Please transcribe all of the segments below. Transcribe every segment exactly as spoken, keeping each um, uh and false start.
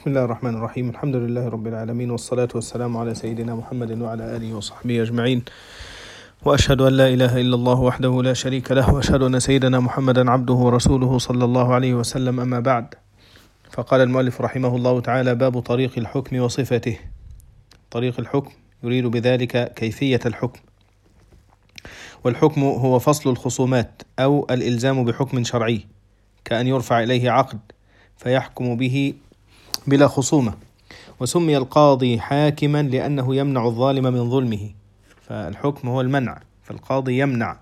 بسم الله الرحمن الرحيم. الحمد لله رب العالمين، والصلاة والسلام على سيدنا محمد وعلى آله وصحبه أجمعين، وأشهد أن لا إله إلا الله وحده لا شريك له، وأشهد أن سيدنا محمدا عبده ورسوله صلى الله عليه وسلم. أما بعد، فقال المؤلف رحمه الله تعالى: باب طريق الحكم وصفته. طريق الحكم يريد بذلك كيفية الحكم، والحكم هو فصل الخصومات أو الإلزام بحكم شرعي، كأن يرفع إليه عقد فيحكم به بلا خصومة. وسمي القاضي حاكما لأنه يمنع الظالم من ظلمه، فالحكم هو المنع، فالقاضي يمنع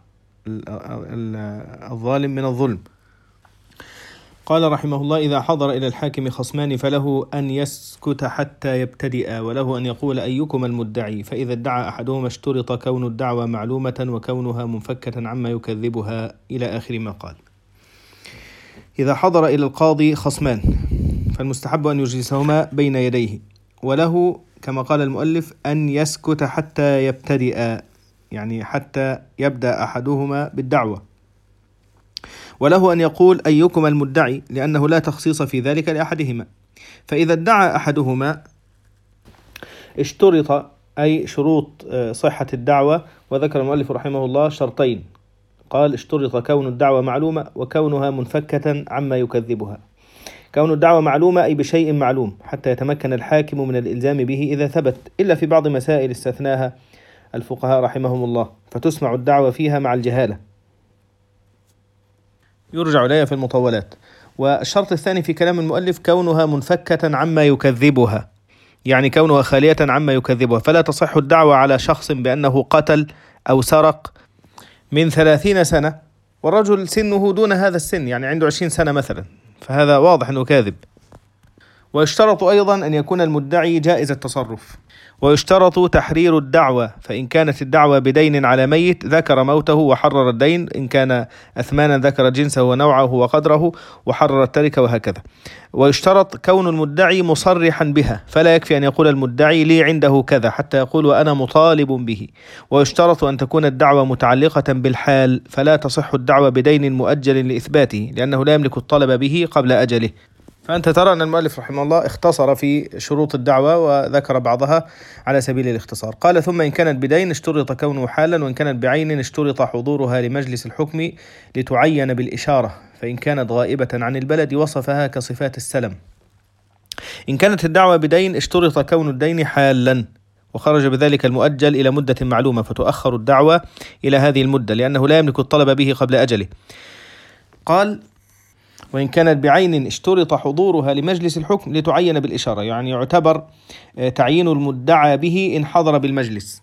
الظالم من الظلم. قال رحمه الله: إذا حضر إلى الحاكم خصمان فله أن يسكت حتى يبتدئ، وله أن يقول أيكم المدعي، فإذا ادعى أحدهما اشترط كون الدعوى معلومة وكونها منفكة عما يكذبها، إلى آخر ما قال. إذا حضر إلى القاضي خصمان فالمستحب أن يجلسهما بين يديه، وله كما قال المؤلف أن يسكت حتى يبتدئ، يعني حتى يبدأ أحدهما بالدعوة، وله أن يقول أيكم المدعي، لأنه لا تخصيص في ذلك لأحدهما. فإذا ادعى أحدهما اشترط، أي شروط صحة الدعوة، وذكر المؤلف رحمه الله شرطين، قال: اشترط كون الدعوة معلومة وكونها منفكة عما يكذبها. كون الدعوة معلومة أي بشيء معلوم، حتى يتمكن الحاكم من الإلزام به إذا ثبت، إلا في بعض مسائل استثناها الفقهاء رحمهم الله، فتسمع الدعوة فيها مع الجهالة، يرجع إليها في المطولات. والشرط الثاني في كلام المؤلف كونها منفكة عما يكذبها، يعني كونها خالية عما يكذبها، فلا تصح الدعوة على شخص بأنه قتل أو سرق من ثلاثين سنة، والرجل سنه دون هذا السن، يعني عنده عشرين سنة مثلا، فهذا واضح أنه كاذب. ويشترط أيضا أن يكون المدعي جائز التصرف، ويشترط تحرير الدعوة، فإن كانت الدعوة بدين على ميت ذكر موته وحرر الدين، إن كان أثمانا ذكر جنسه ونوعه وقدره وحرر التركة، وهكذا. ويشترط كون المدعي مصرحا بها، فلا يكفي أن يقول المدعي لي عنده كذا، حتى يقول وأنا مطالب به. ويشترط أن تكون الدعوة متعلقة بالحال، فلا تصح الدعوة بدين مؤجل لإثباته، لأنه لا يملك الطلب به قبل أجله. فأنت ترى أن المؤلف رحمه الله اختصر في شروط الدعوة وذكر بعضها على سبيل الاختصار. قال: ثم إن كانت بدين اشترط كونه حالا، وإن كانت بعين اشترط حضورها لمجلس الحكم لتعين بالإشارة، فإن كانت غائبة عن البلد وصفها كصفات السلم. إن كانت الدعوة بدين اشترط كون الدين حالا، وخرج بذلك المؤجل إلى مدة معلومة، فتؤخر الدعوة إلى هذه المدة، لأنه لا يملك الطلب به قبل أجله. قال: وإن كانت بعين اشترط حضورها لمجلس الحكم لتعين بالإشارة، يعني يعتبر تعيين المدعى به إن حضر بالمجلس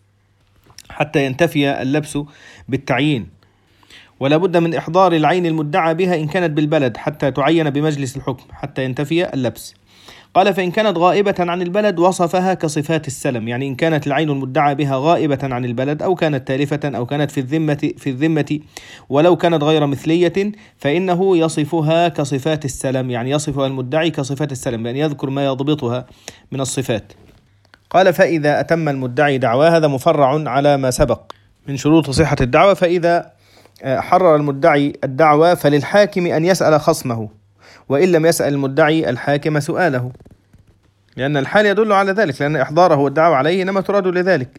حتى ينتفي اللبس بالتعيين، ولا بد من إحضار العين المدعى بها إن كانت بالبلد حتى تعين بمجلس الحكم حتى ينتفي اللبس. قال: فإن كانت غائبة عن البلد وصفها كصفات السلم، يعني إن كانت العين المدعى بها غائبة عن البلد، أو كانت تالفة، أو كانت في الذمة في الذمة ولو كانت غير مثلية، فإنه يصفها كصفات السلم، يعني يصفها المدعي كصفات السلم، بأن يذكر ما يضبطها من الصفات. قال: فإذا أتم المدعي دعواه، هذا مفرع على ما سبق من شروط صحة الدعوة. فإذا حرر المدعي الدعوة فللحاكم أن يسأل خصمه، وإن لم يسأل المدعي الحاكم سؤاله، لأن الحال يدل على ذلك، لأن إحضاره والدعوة عليه إنما تراد لذلك.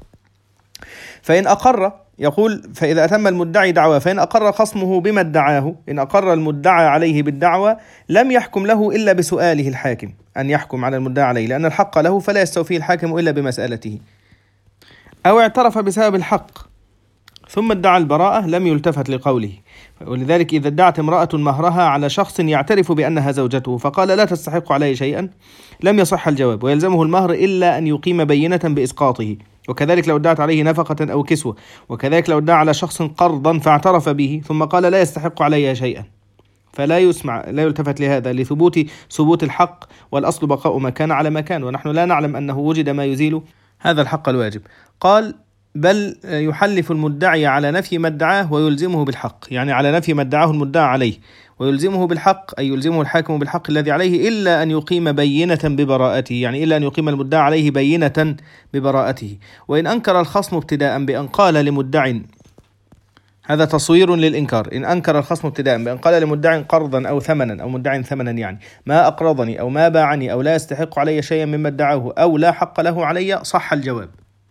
فإن أقر، يقول: فإذا أتم المدعي دعوة، فإن أقر خصمه بما ادعاه، إن أقر المدعى عليه بالدعوة لم يحكم له إلا بسؤاله الحاكم أن يحكم على المدعى عليه، لأن الحق له فلا يستوفيه الحاكم إلا بمسألته. أو اعترف بسبب الحق ثم ادعى البراءة لم يلتفت لقوله. ولذلك إذا ادعت امرأة مهرها على شخص يعترف بأنها زوجته فقال لا تستحق عليه شيئا، لم يصح الجواب، ويلزمه المهر إلا أن يقيم بينة بإسقاطه. وكذلك لو ادعت عليه نفقة أو كسوة، وكذلك لو ادعى على شخص قرضا فاعترف به ثم قال لا يستحق عليها شيئا، فلا يسمع، لا يلتفت لهذا، لثبوت ثبوت الحق، والأصل بقاء ما كان على ما كان، ونحن لا نعلم أنه وجد ما يزيل هذا الحق الواجب. قال: بل يحلف المدعي على نفي ما ادعاه ويلزمه بالحق، يعني على نفي ما ادعاه المدعى عليه ويلزمه بالحق، أي يلزمه الحاكم بالحق الذي عليه، إلا أن يقيم بينة ببراءته، يعني إلا أن يقيم المدعى عليه بينة ببراءته. وإن أنكر الخصم ابتداء بأن قال لمدع هذا تصوير للإنكار. إن أنكر الخصم ابتداء بأن قال لمدع قرضا أو ثمنا أو مدع ثمنا يعني ما أقرضني أو ما باعني أو لا يستحق علي شيئا مما ادعاه أو لا حق له علي، صح الجواب.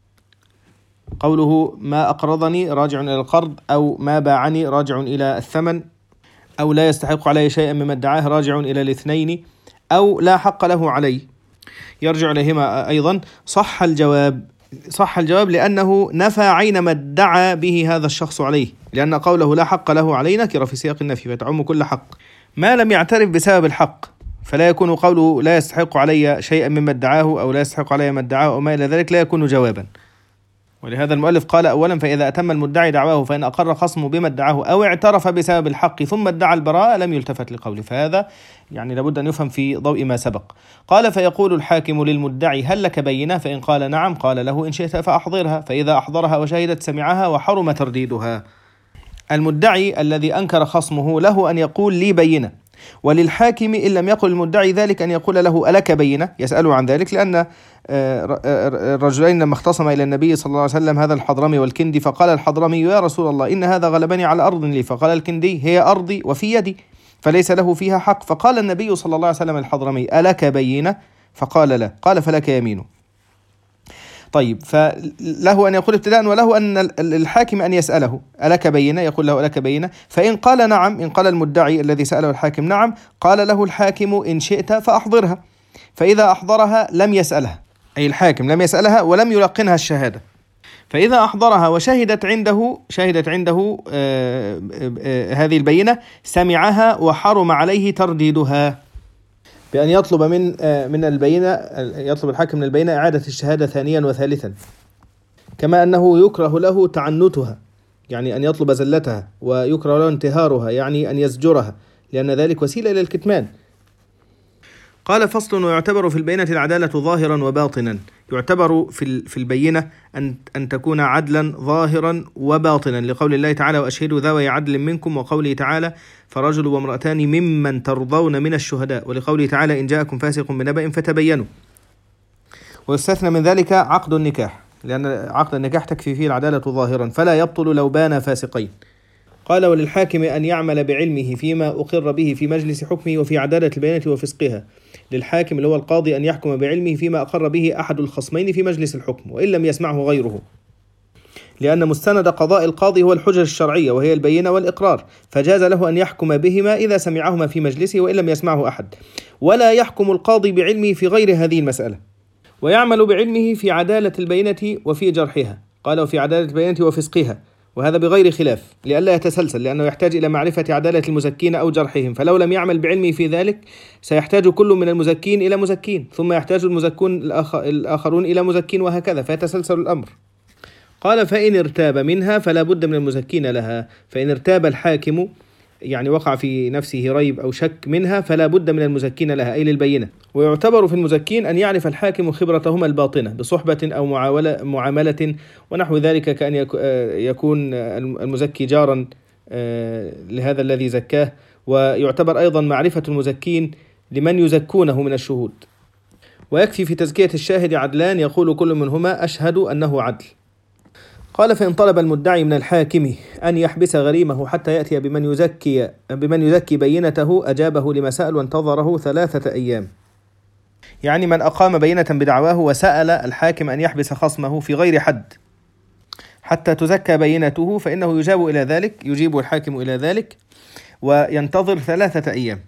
قوله ما أقرضني راجع إلى القرض، أو ما باعني راجع إلى الثمن، أو لا يستحق علي شيئا مما ادعاه راجع إلى الاثنين، أو لا حق له علي يرجع إليهما أيضا. صح الجواب، صح الجواب لأنه نفى عين ما ادعى به هذا الشخص عليه، لأن قوله لا حق له علي نكرة في سياق النفي فتعم كل حق ما لم يعترف بسبب الحق، فلا يكون قوله لا يستحق علي شيئا مما ادعاه أو لا يستحق علي ما ادعاه أو ما إلى ذلك لا يكون جوابا. ولهذا المؤلف قال أولا فإذا أتم المدعي دعواه فإن أقر خصمه بما ادعاه أو اعترف بسبب الحق ثم ادعى البراءة لم يلتفت لقوله، فهذا يعني لابد أن يفهم في ضوء ما سبق. قال فيقول الحاكم للمدعي هل لك بينة؟ فإن قال نعم قال له إن شئت فأحضرها، فإذا أحضرها وشهدت سمعها وحرم ترديدها. المدعي الذي أنكر خصمه له أن يقول لي بينة، وللحاكم إن لم يقل المدعي ذلك أن يقول له ألك بينة، يسأله عن ذلك، لأن الرجلين لما اختصما إلى النبي صلى الله عليه وسلم هذا الحضرمي والكندي، فقال الحضرمي يا رسول الله إن هذا غلبني على أرض لي، فقال الكندي هي أرضي وفي يدي فليس له فيها حق، فقال النبي صلى الله عليه وسلم الحضرمي ألك بينة؟ فقال لا، قال فلك يمينه. طيب، فله أن يقول ابتداء وله أن الحاكم أن يسأله ألك بينة، يقول له ألك بينة، فإن قال نعم، إن قال المدعي الذي سأله الحاكم نعم قال له الحاكم إن شئت فأحضرها، فإذا أحضرها لم يسألها، أي الحاكم لم يسألها ولم يلقنها الشهادة، فإذا أحضرها وشهدت عنده شهدت عنده آه آه هذه البينة سمعها وحرم عليه ترديدها، بأن يطلب من آه من البينة يطلب الحاكم من البينة إعادة الشهادة ثانيا وثالثا، كما أنه يكره له تعنتها يعني أن يطلب زلتها، ويكره له انتهارها يعني أن يزجرها، لأن ذلك وسيلة إلى الكتمان. قال فصل ويعتبر في البينة العدالة ظاهرا وباطنا. يعتبر في في البينة أن أن تكون عدلا ظاهرا وباطنا، لقول الله تعالى وأشهدوا ذوي عدل منكم، وقوله تعالى فرجل وامرأتان ممن ترضون من الشهداء، ولقوله تعالى إن جاءكم فاسق بنبأ فتبينوا. ويستثنى من ذلك عقد النكاح، لأن عقد النكاح تكفي فيه العدالة ظاهرا فلا يبطل لو بان فاسقين. قال وللحاكم أن يعمل بعلمه فيما أقر به في مجلس حكمه وفي عدالة البينة وفسقها. للحاكم اللي هو القاضي أن يحكم بعلمه فيما أقر به أحد الخصمين في مجلس الحكم وإن لم يسمعه غيره، لأن مستند قضاء القاضي هو الحجج الشرعية وهي البينة والإقرار، فجاز له أن يحكم بهما إذا سمعهما في مجلسه وإن لم يسمعه أحد، ولا يحكم القاضي بعلمه في غير هذه المسألة. ويعمل بعلمه في عدالة البينة وفي جرحها، قال وفي عدالة البينة وفسقها، وهذا بغير خلاف لئلا يتسلسل، لأنه يحتاج إلى معرفة عدالة المزكين أو جرحهم، فلو لم يعمل بعلمه في ذلك سيحتاج كل من المزكين إلى مزكين، ثم يحتاج المزكون الآخرون إلى مزكين، وهكذا فيتسلسل الأمر. قال فإن ارتاب منها فلا بد من المزكين لها، فإن ارتاب الحاكم يعني وقع في نفسه ريب أو شك منها فلا بد من المزكين لها أي للبينة. ويعتبر في المزكين أن يعرف الحاكم خبرتهما الباطنة بصحبة أو معاملة ونحو ذلك، كأن يكون المزكي جارا لهذا الذي زكاه. ويعتبر أيضا معرفة المزكين لمن يزكونه من الشهود. ويكفي في تزكية الشاهد عدلان يقول كل منهما أشهد أنه عدل. قال فإن طلب المدعي من الحاكم أن يحبس غريمه حتى يأتي بمن يزكي بمن يزكي بينته أجابه لما سأل وانتظره ثلاثة أيام، يعني من أقام بينة بدعواه وسأل الحاكم أن يحبس خصمه في غير حد حتى تزكى بينته فإنه يجاب إلى ذلك يجيب الحاكم إلى ذلك وينتظر ثلاثة أيام.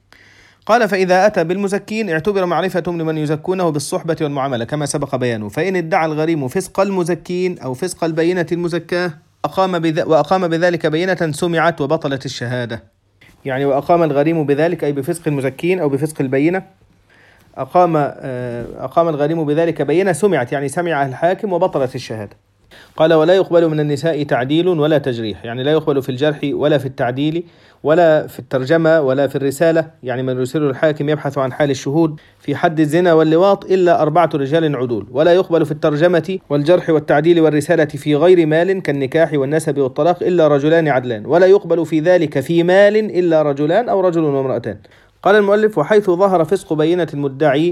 قال فإذا أتى بالمزكين اعتبر معرفة لمن يزكونه بالصحبة والمعاملة كما سبق بيانه، فإن ادعى الغريم فسق المزكين أو فسق البينة المزكاة أقام بذ... وأقام بذلك بينة سمعت وبطلت الشهادة، يعني وأقام الغريم بذلك أي بفسق المزكين أو بفسق البينة، أقام أقام الغريم بذلك بينة سمعت يعني سمع الحاكم وبطلت الشهادة. قال ولا يقبل من النساء تعديل ولا تجريح، يعني لا يقبل في الجرح ولا في التعديل ولا في الترجمة ولا في الرسالة، يعني من يرسله الحاكم يبحث عن حال الشهود في حد الزنا واللواط إلا أربعة رجال عدول. ولا يقبل في الترجمة والجرح والتعديل والرسالة في غير مال كالنكاح والنسب والطلاق إلا رجلان عدلان. ولا يقبل في ذلك في مال إلا رجلان أو رجل وامرأتان. قال المؤلف وحيث ظهر فسق بينة المدعي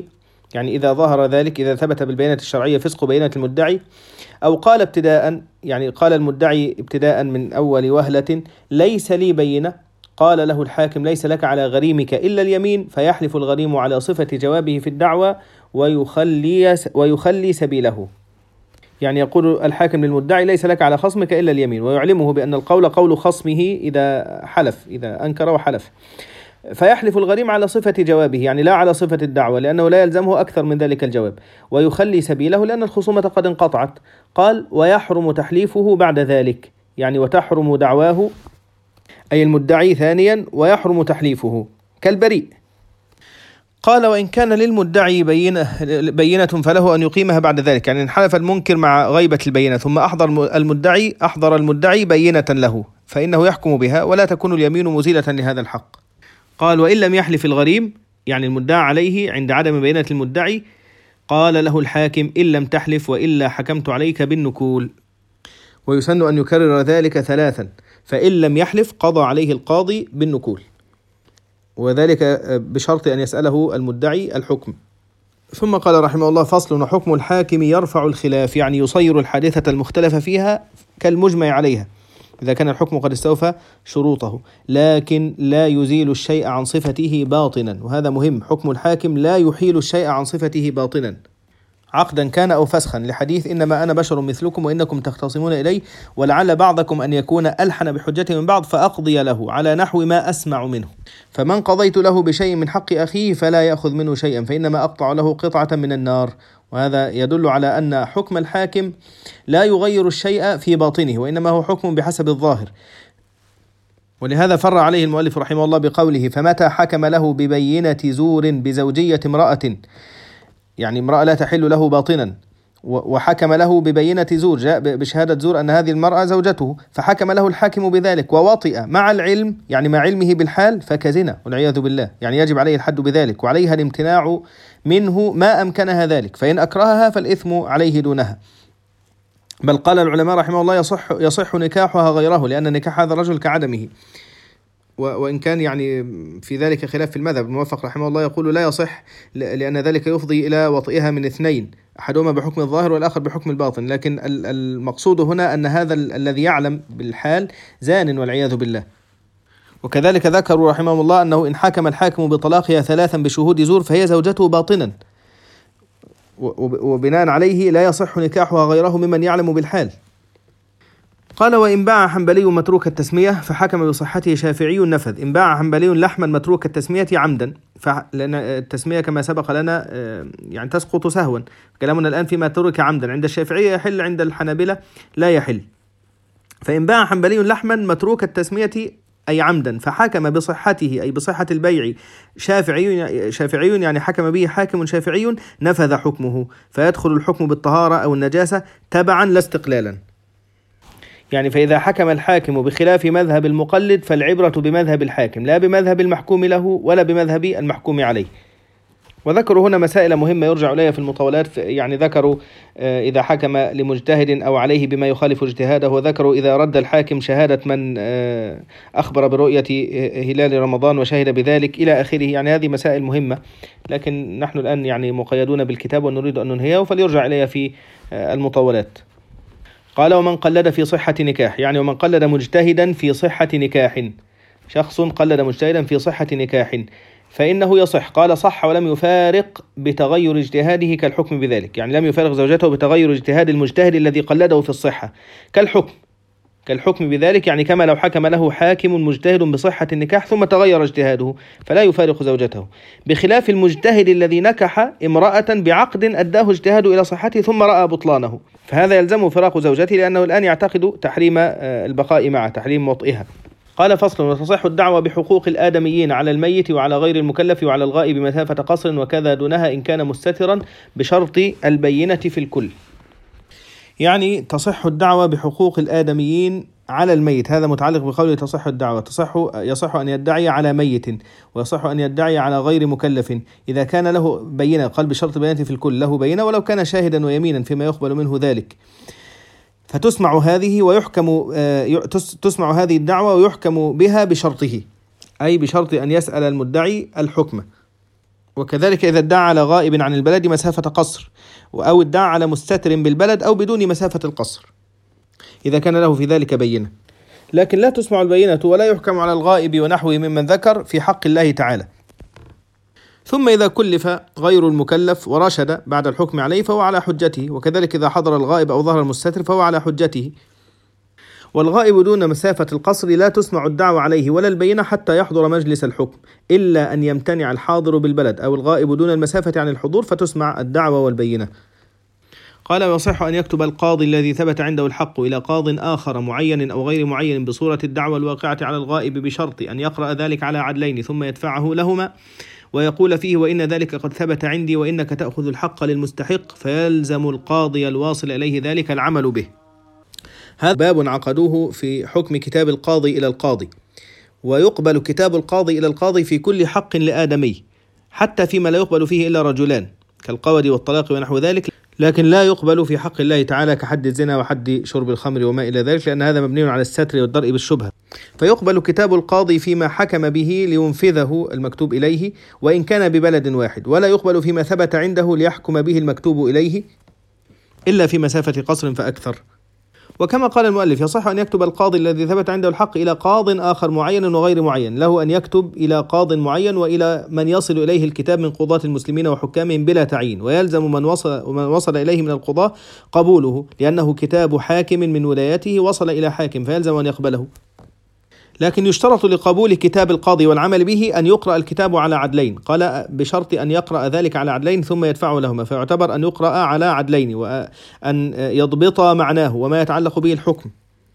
يعني إذا ظهر ذلك، إذا ثبت بالبينة الشرعية فسق بينة المدعي، أو قال ابتداء، يعني قال المدعي ابتداء من أول وهلة ليس لي بينة، قال له الحاكم ليس لك على غريمك إلا اليمين، فيحلف الغريم على صفة جوابه في الدعوى ويخلي ويخلي سبيله. يعني يقول الحاكم للمدعي ليس لك على خصمك إلا اليمين، ويعلمه بأن القول قول خصمه إذا حلف، إذا أنكر وحلف. فيحلف الغريم على صفة جوابه، يعني لا على صفة الدعوة، لأنه لا يلزمه أكثر من ذلك الجواب، ويخلي سبيله لأن الخصومة قد انقطعت. قال ويحرم تحليفه بعد ذلك، يعني وتحرم دعواه أي المدعي ثانيا، ويحرم تحليفه كالبريء. قال وإن كان للمدعي بينة, بينة فله أن يقيمها بعد ذلك، يعني إن حلف المنكر مع غيبة البينة ثم أحضر المدعي أحضر المدعي بينة له فإنه يحكم بها ولا تكون اليمين مزيلة لهذا الحق. قال وإن لم يحلف الغريم، يعني المدعى عليه عند عدم بينة المدعي، قال له الحاكم إن لم تحلف وإلا حكمت عليك بالنكول، ويسن أن يكرر ذلك ثلاثا، فإن لم يحلف قضى عليه القاضي بالنكول، وذلك بشرط أن يسأله المدعي الحكم. ثم قال رحمه الله فصل وحكم الحاكم يرفع الخلاف، يعني يصير الحادثة المختلف فيها كالمجمع عليها إذا كان الحكم قد استوفى شروطه، لكن لا يزيل الشيء عن صفته باطنا، وهذا مهم، حكم الحاكم لا يحيل الشيء عن صفته باطنا عقدا كان أو فسخا، لحديث إنما أنا بشر مثلكم وإنكم تختصمون إلي ولعل بعضكم أن يكون ألحن بحجته من بعض فأقضي له على نحو ما أسمع منه، فمن قضيت له بشيء من حق أخيه فلا يأخذ منه شيئا فإنما أقطع له قطعة من النار. وهذا يدل على أن حكم الحاكم لا يغير الشيء في باطنه، وإنما هو حكم بحسب الظاهر. ولهذا فر عليه المؤلف رحمه الله بقوله فمتى حكم له ببينة زور بزوجية امرأة، يعني امرأة لا تحل له باطنا، وحكم له ببينة زور، جاء بشهادة زور أن هذه المرأة زوجته، فحكم له الحاكم بذلك ووطئ مع العلم، يعني مع علمه بالحال، فكزنا والعياذ بالله، يعني يجب عليه الحد بذلك، وعليها الامتناع منه ما أمكنها ذلك، فإن أكرهها فالإثم عليه دونها. بل قال العلماء رحمه الله يصح يصح نكاحها غيره، لأن نكاح هذا الرجل كعدمه، وإن كان يعني في ذلك خلاف في المذهب. الموفق رحمه الله يقول لا يصح، لأن ذلك يفضي إلى وطئها من اثنين، أحدهما بحكم الظاهر والآخر بحكم الباطن، لكن المقصود هنا أن هذا الذي يعلم بالحال زان والعياذ بالله. وكذلك ذكروا رحمه الله أنه إن حكم الحاكم بطلاقها ثلاثا بشهود زور فهي زوجته باطنا، وبناء عليه لا يصح نكاحها غيره ممن يعلم بالحال. قال وإن باع حنبلي متروك التسمية فحكم بصحته شافعي نفذ. إن باع حنبلي لحما متروك التسمية عمدا، لأن التسمية كما سبق لنا يعني تسقط سهوا، كلامنا الآن فيما ترك عمدا، عند الشافعية يحل، عند الحنابلة لا يحل. فإن باع حنبلي لحما متروك التسمية أي عمدا فحكم بصحته أي بصحة البيع شافعي شافعي يعني حكم به حاكم شافعي نفذ حكمه، فيدخل الحكم بالطهارة أو النجاسة تبعا لا استقلالا. يعني فإذا حكم الحاكم بخلاف مذهب المقلد فالعبرة بمذهب الحاكم لا بمذهب المحكوم له ولا بمذهب المحكوم عليه. وذكروا هنا مسائل مهمة يرجع إليها في المطولات، يعني ذكروا إذا حكم لمجتهد أو عليه بما يخالف اجتهاده، وذكروا إذا رد الحاكم شهادة من أخبر برؤية هلال رمضان وشهد بذلك إلى آخره. يعني هذه مسائل مهمة، لكن نحن الآن يعني مقيدون بالكتاب ونريد أن ننهيه، فليرجع إليها في المطولات. قال ومن قلد في صحة نكاح، يعني ومن قلد مجتهدا في صحة نكاح، شخص قلد مجتهدا في صحة نكاح فإنه يصح. قال صح ولم يفارق بتغير اجتهاده كالحكم بذلك، يعني لم يفارق زوجته بتغير اجتهاد المجتهد الذي قلده في الصحة كالحكم كالحكم بذلك، يعني كما لو حكم له حاكم مجتهد بصحة النكاح ثم تغير اجتهاده فلا يفارق زوجته، بخلاف المجتهد الذي نكح امرأة بعقد أداه اجتهاد إلى صحته ثم رأى بطلانه، فهذا يلزمه فراق زوجته لأنه الآن يعتقد تحريم البقاء معه، تحريم وطئها. قال فصل وتصح الدعوة بحقوق الآدميين على الميت وعلى غير المكلف وعلى الغائب مسافة قصر وكذا دونها إن كان مستترا بشرط البينة في الكل. يعني تصح الدعوة بحقوق الآدميين على الميت، هذا متعلق بقوله تصح الدعوة، تصح يصح أن يدعي على ميت ويصح أن يدعي على غير مكلف إذا كان له بينة، قال بشرط بينة في الكل، له بينة ولو كان شاهدا ويمينا فيما يقبل منه ذلك، فتسمع هذه ويحكم تسمع هذه الدعوة ويحكم بها بشرطه، أي بشرط أن يسأل المدعي الحكم وكذلك إذا ادعى على غائب عن البلد مسافة قصر، أو ادعى على مستتر بالبلد أو بدون مسافة القصر، إذا كان له في ذلك بينة. لكن لا تسمع البينة ولا يحكم على الغائب ونحوه ممن ذكر في حق الله تعالى. ثم إذا كلف غير المكلف ورشد بعد الحكم عليه فهو على حجته، وكذلك إذا حضر الغائب أو ظهر المستتر فهو على حجته. والغائب دون مسافة القصر لا تسمع الدعوة عليه ولا البينة حتى يحضر مجلس الحكم، إلا أن يمتنع الحاضر بالبلد أو الغائب دون المسافة عن الحضور فتسمع الدعوة والبينة. قال: ويصح أن يكتب القاضي الذي ثبت عنده الحق إلى قاض آخر معين أو غير معين بصورة الدعوة الواقعة على الغائب بشرط أن يقرأ ذلك على عدلين ثم يدفعه لهما ويقول فيه: وإن ذلك قد ثبت عندي وإنك تأخذ الحق للمستحق، فيلزم القاضي الواصل إليه ذلك العمل به. هذا باب عقدوه في حكم كتاب القاضي إلى القاضي. ويقبل كتاب القاضي إلى القاضي في كل حق لآدمي، حتى فيما لا يقبل فيه إلا رجلان كالقود والطلاق ونحو ذلك، لكن لا يقبل في حق الله تعالى كحد الزنا وحد شرب الخمر وما إلى ذلك، لأن هذا مبني على الستر والدرء بالشبهة. فيقبل كتاب القاضي فيما حكم به لينفذه المكتوب إليه وإن كان ببلد واحد، ولا يقبل فيما ثبت عنده ليحكم به المكتوب إليه إلا في مسافة قصر فأكثر. وكما قال المؤلف: يصح أن يكتب القاضي الذي ثبت عنده الحق إلى قاض آخر معين وغير معين، له أن يكتب إلى قاض معين وإلى من يصل إليه الكتاب من قضاة المسلمين وحكامهم بلا تعيين، ويلزم من وصل, من وصل إليه من القضاة قبوله، لأنه كتاب حاكم من ولايته وصل إلى حاكم فيلزم أن يقبله. لكن يشترط لقبول كتاب القاضي والعمل به أن يقرأ الكتاب على عدلين، قال بشرط أن يقرأ ذلك على عدلين ثم يدفعه لهما، فيعتبر أن يقرأ على عدلين وأن يضبط معناه وما يتعلق به الحكم.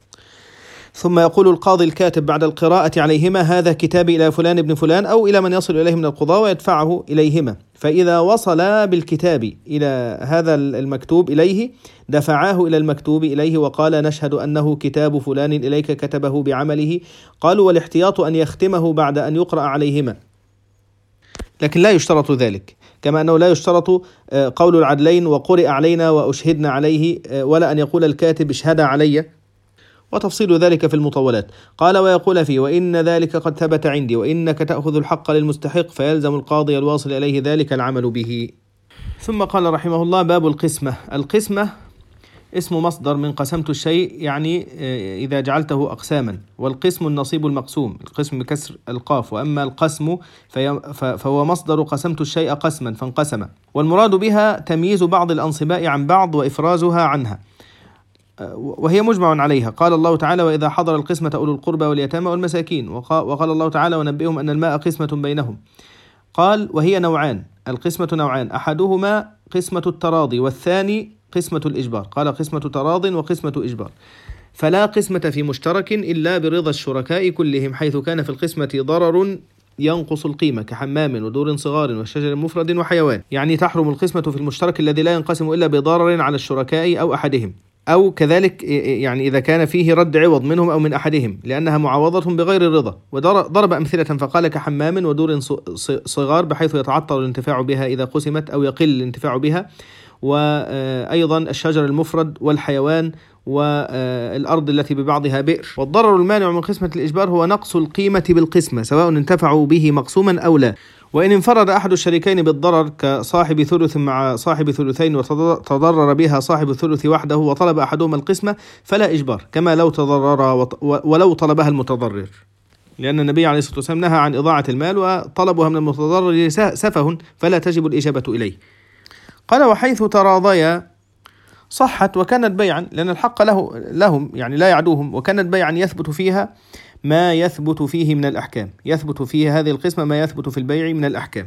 ثم يقول القاضي الكاتب بعد القراءة عليهما: هذا كتابي إلى فلان ابن فلان، أو إلى من يصل إليه من القضاة، ويدفعه إليهما. فإذا وصل بالكتاب إلى هذا المكتوب إليه دفعاه إلى المكتوب إليه وقال: نشهد أنه كتاب فلان إليك كتبه بعمله. قالوا: والاحتياط أن يختمه بعد أن يقرأ عليهما، لكن لا يشترط ذلك، كما أنه لا يشترط قول العدلين وقرئ علينا وأشهدنا عليه، ولا أن يقول الكاتب اشهد علي، وتفصيل ذلك في المطولات. قال: ويقول فيه: وإن ذلك قد ثبت عندي وإنك تأخذ الحق للمستحق، فيلزم القاضي الواصل إليه ذلك العمل به. ثم قال رحمه الله: باب القسمة. القسمة اسم مصدر من قسمت الشيء، يعني إذا جعلته أقساما، والقسم النصيب المقسوم، القسم بكسر القاف، وأما القسم فهو مصدر قسمت الشيء قسما فانقسم، والمراد بها تمييز بعض الأنصباء عن بعض وإفرازها عنها، وهي مجمع عليها. قال الله تعالى: وإذا حضر القسمة أولو القربى واليتامى والمساكين. وقال الله تعالى: ونبئهم أن الماء قسمة بينهم. قال: وهي نوعان، القسمة نوعان، أحدهما قسمة التراضي والثاني قسمة الإجبار. قال: قسمة تراض وقسمة إجبار. فلا قسمة في مشترك إلا برضا الشركاء كلهم، حيث كان في القسمة ضرر ينقص القيمة كحمام ودور صغار وشجر مفرد وحيوان، يعني تحرم القسمة في المشترك الذي لا ينقسم إلا بضرر على الشركاء أو أحدهم، أو كذلك يعني إذا كان فيه رد عوض منهم أو من أحدهم، لأنها معوضة بغير الرضا. وضرب أمثلة فقال: كحمام ودور صغار، بحيث يتعطل الانتفاع بها إذا قسمت أو يقل الانتفاع بها، وأيضا الشجر المفرد والحيوان والأرض التي ببعضها بئر. والضرر المانع من قسمة الإجبار هو نقص القيمة بالقسمة، سواء انتفعوا به مقسوما أو لا. وإن انفرد أحد الشريكين بالضرر كصاحب ثلث مع صاحب ثلثين وتضرر بها صاحب الثلث وحده وطلب أحدهما القسمة فلا إجبار، كما لو تضرر ولو طلبها المتضرر، لأن النبي عليه الصلاة والسلام نهى عن إضاعة المال، وطلبها من المتضرر سفه فلا تجب الإجابة إليه. قال: وحيث تراضيا صحت وكانت بيعا، لأن الحق له لهم يعني لا يعدوهم، وكانت بيعا يثبت فيها ما يثبت فيه من الأحكام، يثبت فيه هذه القسمة ما يثبت في البيع من الأحكام،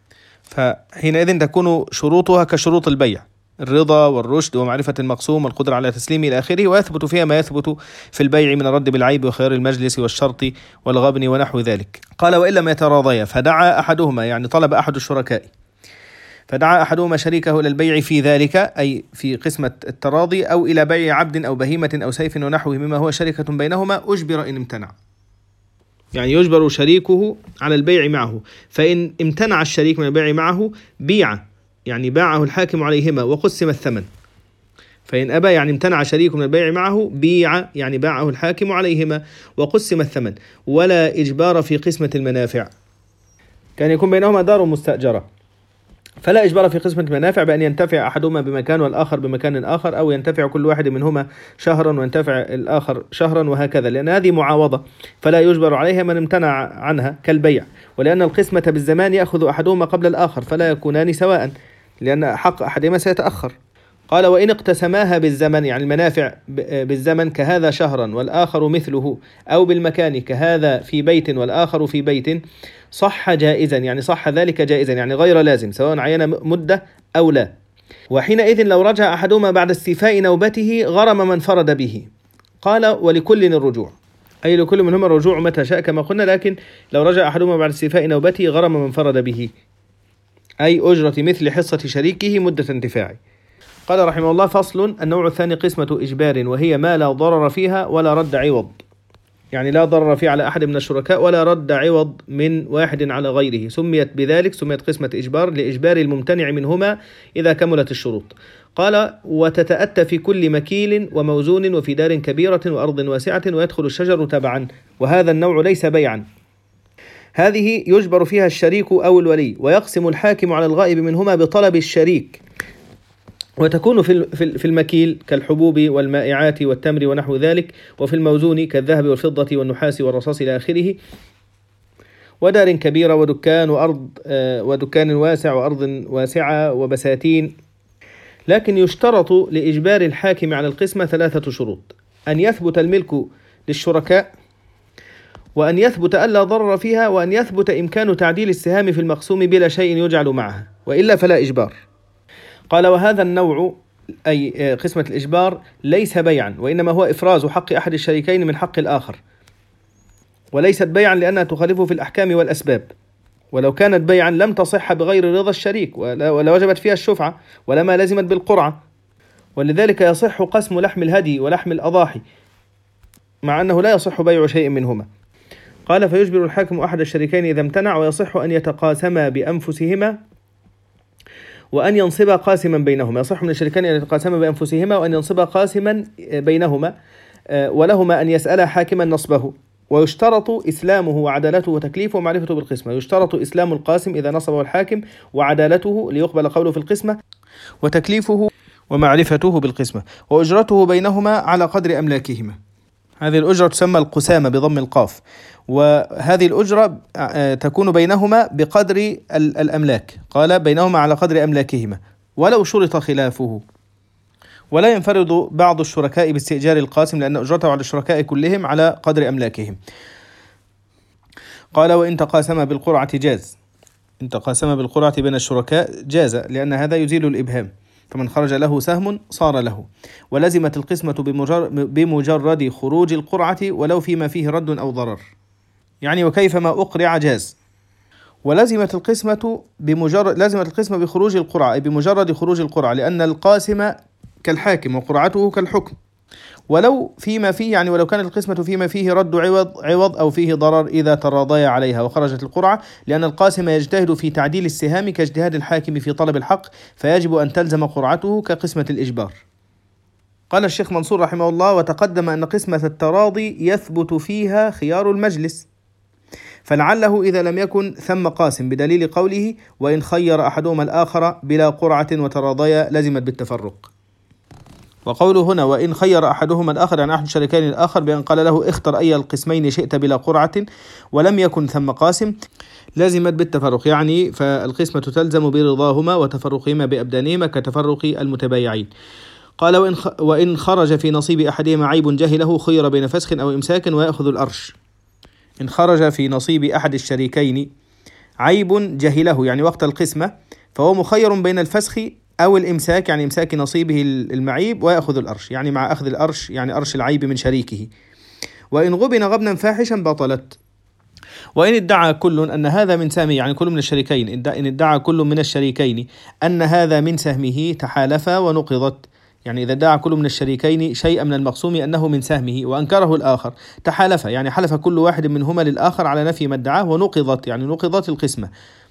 فحينئذ تكون شروطها كشروط البيع: الرضا والرشد ومعرفة المقسوم والقدرة على تسليمه إلى آخره، ويثبت فيها ما يثبت في البيع من الرد بالعيب وخيار المجلس والشرط والغبن ونحو ذلك. قال: وإن لم يتراضيا فدعا أحدهما، يعني طلب أحد الشركاء، فدعا أحدهما شريكه إلى البيع في ذلك، أي في قسمة التراضي، أو إلى بيع عبد أو بهيمة أو سيف ونحوه مما هو شركة بينهما، أجبر إن امتنع، يعني يجبر شريكه على البيع معه. فإن امتنع الشريك من البيع معه بيع، يعني باعه الحاكم عليهما وقسم الثمن. فإن أبى يعني امتنع شريك من البيع معه بيع، يعني باعه الحاكم عليهما وقسم الثمن. ولا إجبار في قسمة المنافع، كان يكون بينهما دار مستأجرة فلا إجبار في قسمة المنافع بأن ينتفع أحدهما بمكان والآخر بمكان آخر، أو ينتفع كل واحد منهما شهرا وينتفع الآخر شهرا وهكذا، لأن هذه معاوضة فلا يجبر عليها من امتنع عنها كالبيع. ولأن القسمة بالزمان يأخذ أحدهما قبل الآخر فلا يكونان سواء، لأن حق أحدهما سيتأخر. قال وإن اقتسماها بالزمن، يعني المنافع بالزمن كهذا شهرا والآخر مثله، أو بالمكان كهذا في بيت والآخر في بيت، صح جائزا، يعني صح ذلك جائزا، يعني غير لازم سواء عين مدة أو لا. وحينئذ لو رجع أحدهما بعد استيفاء نوبته غرم من فرد به. قال ولكل الرجوع، أي لكل منهما الرجوع متى شاء كما قلنا، لكن لو رجع أحدهما بعد استيفاء نوبته غرم من فرد به، أي أجرة مثل حصة شريكه مدة انتفاعه. قال رحمه الله فصل. النوع الثاني قسمة إجبار، وهي ما لا ضرر فيها ولا رد عوض، يعني لا ضرر فيه على أحد من الشركاء ولا رد عوض من واحد على غيره، سميت بذلك، سميت قسمة إجبار لإجبار الممتنع منهما إذا كملت الشروط. قال وتتأتى في كل مكيل وموزون وفي دار كبيرة وأرض واسعة ويدخل الشجر تبعا، وهذا النوع ليس بيعا. هذه يجبر فيها الشريك أو الولي، ويقسم الحاكم على الغائب منهما بطلب الشريك، وتكون في المكيل كالحبوب والمائعات والتمر ونحو ذلك، وفي الموزون كالذهب والفضة والنحاس والرصاص إلى آخره. ودار كبيرة ودكان وأرض ودكان واسع وأرض واسعة وبساتين. لكن يشترط لإجبار الحاكم على القسمة ثلاثة شروط: أن يثبت الملك للشركاء، وأن يثبت ألا ضرر فيها، وأن يثبت إمكان تعديل السهام في المقسوم بلا شيء يجعل معها، وإلا فلا إجبار. قال وهذا النوع أي قسمة الإجبار ليس بيعا، وإنما هو إفراز حق أحد الشريكين من حق الآخر، وليست بيعا لأنها تخالفه في الأحكام والأسباب، ولو كانت بيعا لم تصح بغير رضا الشريك ولا, ولا وجبت فيها الشفعة ولما لزمت بالقرعة، ولذلك يصح قسم لحم الهدي ولحم الأضاحي مع أنه لا يصح بيع شيء منهما. قال فيجبر الحاكم أحد الشريكين إذا امتنع، ويصح أن يتقاسما بأنفسهما وأن ينصب قاسما بينهما. يصح من الشريكين أن يتقاسما بأنفسهما وأن ينصب قاسما بينهما، ولهما أن يسأل حاكما نصبه. ويشترط إسلامه وعدالته وتكليفه ومعرفته بالقسمة. يشترط إسلام القاسم إذا نصبه الحاكم، وعدالته ليقبل قوله في القسمة، وتكليفه ومعرفته بالقسمة، وأجرته بينهما على قدر أملاكهما. هذه الأجرة تسمى القسامة بضم القاف، وهذه الأجرة تكون بينهما بقدر الأملاك. قال بينهما على قدر أملاكهما ولو شرط خلافه. ولا ينفرد بعض الشركاء باستئجار القاسم، لأن أجرته على الشركاء كلهم على قدر أملاكهم. قال وإن تقاسم بالقرعة جاز. إن تقاسم بالقرعة بين الشركاء جاز، لأن هذا يزيل الإبهام، فمن خرج له سهم صار له. ولزمت القسمة بمجرد خروج القرعة ولو فيما فيه رد أو ضرر، يعني وكيفما أقرع جاز. ولزمت القسمة بمجرد لازمت القسمة بخروج القرعة، أي بمجرد خروج القرعة، لأن القاسم كالحاكم وقرعته كالحكم. ولو فيما فيه، يعني ولو كانت القسمة فيما فيه رد عوض عوض أو فيه ضرر إذا تراضيا عليها وخرجت القرعة، لأن القاسم يجتهد في تعديل السهام كاجتهاد الحاكم في طلب الحق، فيجب أن تلزم قرعته كقسمة الإجبار. قال الشيخ منصور رحمه الله وتقدم أن قسمة التراضي يثبت فيها خيار المجلس، فلعله إذا لم يكن ثم قاسم بدليل قوله وإن خير أحدهما الآخر بلا قرعة وتراضيا لزمت بالتفرق. وقوله هنا وإن خير أحدهما الآخر، يعني أحد الشريكين الآخر بأن قال له اختر أي القسمين شئت بلا قرعة ولم يكن ثم قاسم، لزمت بالتفرق، يعني فالقسمة تلزم برضاهما وتفرقهما بأبدانهما كتفرق المتبايعين. قال وإن وإن خرج في نصيب أحدهما عيب جهله خير بين فسخ أو إمساك ويأخذ الأرش. إن خرج في نصيب أحد الشريكين عيب جهله، يعني وقت القسمة، فهو مخير بين الفسخ أو الإمساك، يعني إمساك نصيبه المعيب ويأخذ الأرش، يعني مع أخذ الأرش يعني أرش العيب من شريكه. وإن غبن غبنا فاحشا بطلت. وإن ادعى كل أن هذا من سهمه، يعني كل من الشريكين، إن ادعى كل من الشريكين أن هذا من سهمه تحالفا ونقضت. يعني إذا ادعى كل من الشريكين شيئا من المقسوم أنه من سهمه وأنكره الآخر تحالف، يعني حلف كل واحد منهما للآخر على نفي ما ادعاه، ونقضت يعني نقضت القسمة،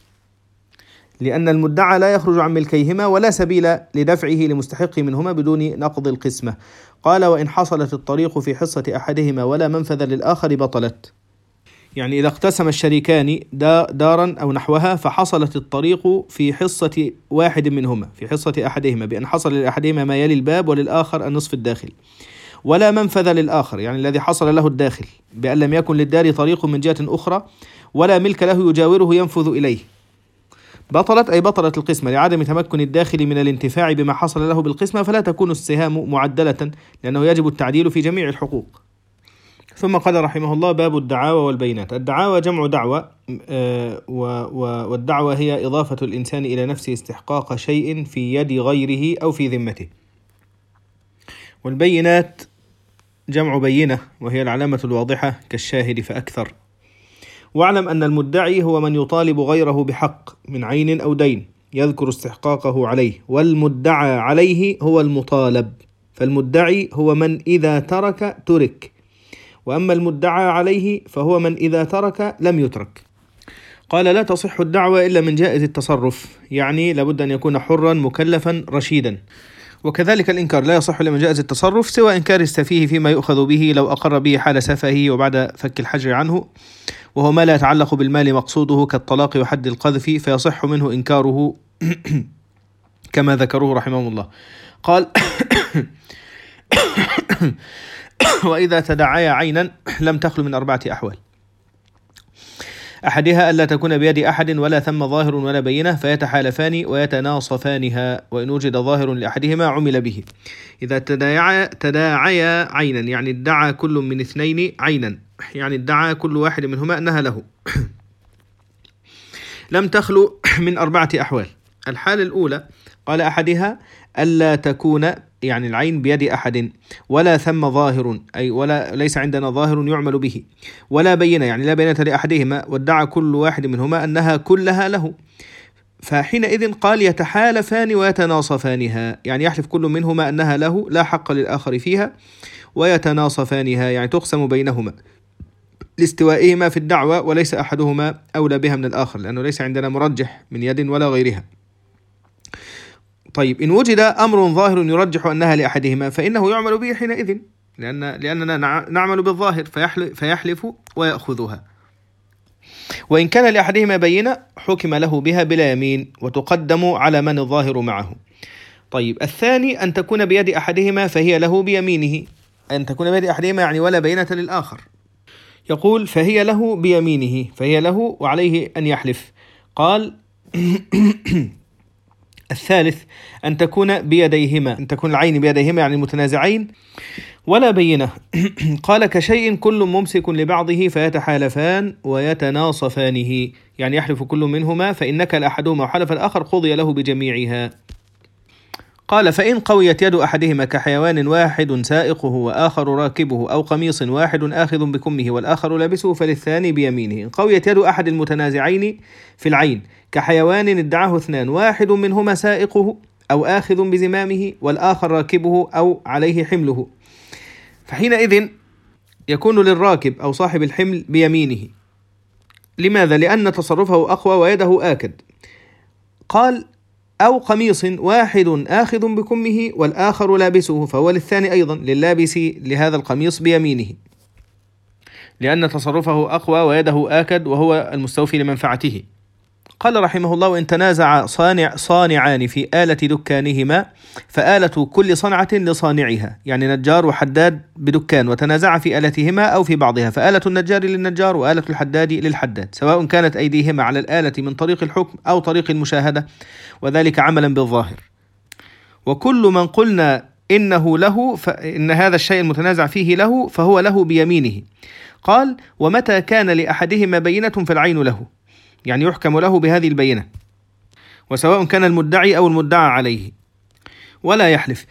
لأن المدعى لا يخرج عن ملكيهما ولا سبيل لدفعه لمستحق منهما بدون نقض القسمة. قال وإن حصلت الطريق في حصة أحدهما ولا منفذ للآخر بطلت. يعني إذا اقتسم الشريكان دارا أو نحوها فحصلت الطريق في حصة واحد منهما في حصة أحدهما بأن حصل لأحدهما ما يلي الباب وللآخر النصف الداخل، ولا منفذ للآخر يعني الذي حصل له الداخل بأن لم يكن للدار طريق من جهة أخرى ولا ملك له يجاوره ينفذ إليه، بطلت أي بطلت القسمة لعدم تمكن الداخل من الانتفاع بما حصل له بالقسمة، فلا تكون السهام معدلة لأنه يجب التعديل في جميع الحقوق. ثم قال رحمه الله: باب الدعاوى والبينات. الدعاوى جمع دعوى، والدعوى هي إضافة الإنسان إلى نفسه استحقاق شيء في يد غيره أو في ذمته. والبينات جمع بينة، وهي العلامة الواضحة كالشاهد فأكثر. واعلم أن المدعي هو من يطالب غيره بحق من عين أو دين يذكر استحقاقه عليه، والمدعى عليه هو المطالب، فالمدعي هو من إذا ترك ترك، وأما المدعى عليه فهو من إذا ترك لم يترك. قال: لا تصح الدعوة إلا من جائز التصرف، يعني لابد أن يكون حرا مكلفا رشيدا. وكذلك الإنكار لا يصح إلا من جائز التصرف، سوى إنكار السفيه فيما يؤخذ به لو أقر به حال سفهه وبعد فك الحجر عنه، وهو ما لا يتعلق بالمال مقصوده كالطلاق وحد القذف، فيصح منه إنكاره كما ذكروه رحمه الله. قال: وإذا تداعيا عينا لم تخل من أربعة أحوال: أحدها ألا تكون بيد أحد ولا ثم ظاهر ولا بينة فيتحالفان ويتناصفانها، وإن وجد ظاهر لأحدهما عمل به. إذا تداعيا تداعيا عينا يعني ادعى كل من اثنين عينا، يعني ادعى كل واحد منهما أنها له، لم تخلو من أربعة أحوال. الحالة الأولى قال: أحدها ألا تكون يعني العين بيد أحد ولا ثم ظاهر أي ولا ليس عندنا ظاهر يعمل به، ولا بينة يعني لا بينة لأحدهما، وادعى كل واحد منهما أنها كلها له، فحينئذ قال: يتحالفان ويتناصفانها، يعني يحلف كل منهما أنها له لا حق للآخر فيها، ويتناصفانها يعني تقسم بينهما لاستوائهما في الدعوة، وليس أحدهما أولى بها من الآخر لأنه ليس عندنا مرجح من يد ولا غيرها. طيب، إن وجد أمر ظاهر يرجح أنها لأحدهما فإنه يعمل به حينئذ، لأن لأننا نعمل بالظاهر فيحلف, فيحلف ويأخذها. وإن كان لأحدهما بينة حكم له بها بلا يمين وتقدم على من الظاهر معه. طيب، الثاني أن تكون بيد أحدهما فهي له بيمينه، أن تكون بيد أحدهما يعني ولا بينة للآخر، يقول فهي له بيمينه، فهي له وعليه أن يحلف. قال: الثالث أن تكون بيديهما، أن تكون العين بيديهما يعني المتنازعين ولا بينة. قال: كشيء كل ممسك لبعضه فيتحالفان ويتناصفانه، يعني يحلف كل منهما فإنك لأحدهما وحلف الآخر قضي له بجميعها. قال: فإن قويت يد أحدهما كحيوان واحد سائقه وآخر راكبه، أو قميص واحد آخذ بكمه والآخر لابسه، فللثاني بيمينه. إن قويت يد أحد المتنازعين في العين كحيوان ادعاه اثنان واحد منهما سائقه أو آخذ بزمامه والآخر راكبه أو عليه حمله، فحينئذ يكون للراكب أو صاحب الحمل بيمينه. لماذا؟ لأن تصرفه أقوى ويده آكد. قال: أو قميص واحد آخذ بكمه والآخر لابسه، فهو للثاني أيضا لللابس لهذا القميص بيمينه، لأن تصرفه أقوى ويده آكد وهو المستوفي لمنفعته. قال رحمه الله: وإن تنازع صانع صانعان في آلة دكانهما فآلة كل صنعة لصانعها، يعني نجار وحداد بدكان وتنازع في آلتهما أو في بعضها، فآلة النجار للنجار وآلة الحداد للحداد، سواء كانت أيديهما على الآلة من طريق الحكم أو طريق المشاهدة، وذلك عملا بالظاهر. وكل من قلنا إنه له فإن هذا الشيء المتنازع فيه له فهو له بيمينه. قال: ومتى كان لأحدهما بينة فالعين له، يعني يحكم له بهذه البينة، وسواء كان المدعي أو المدعى عليه، ولا يحلف.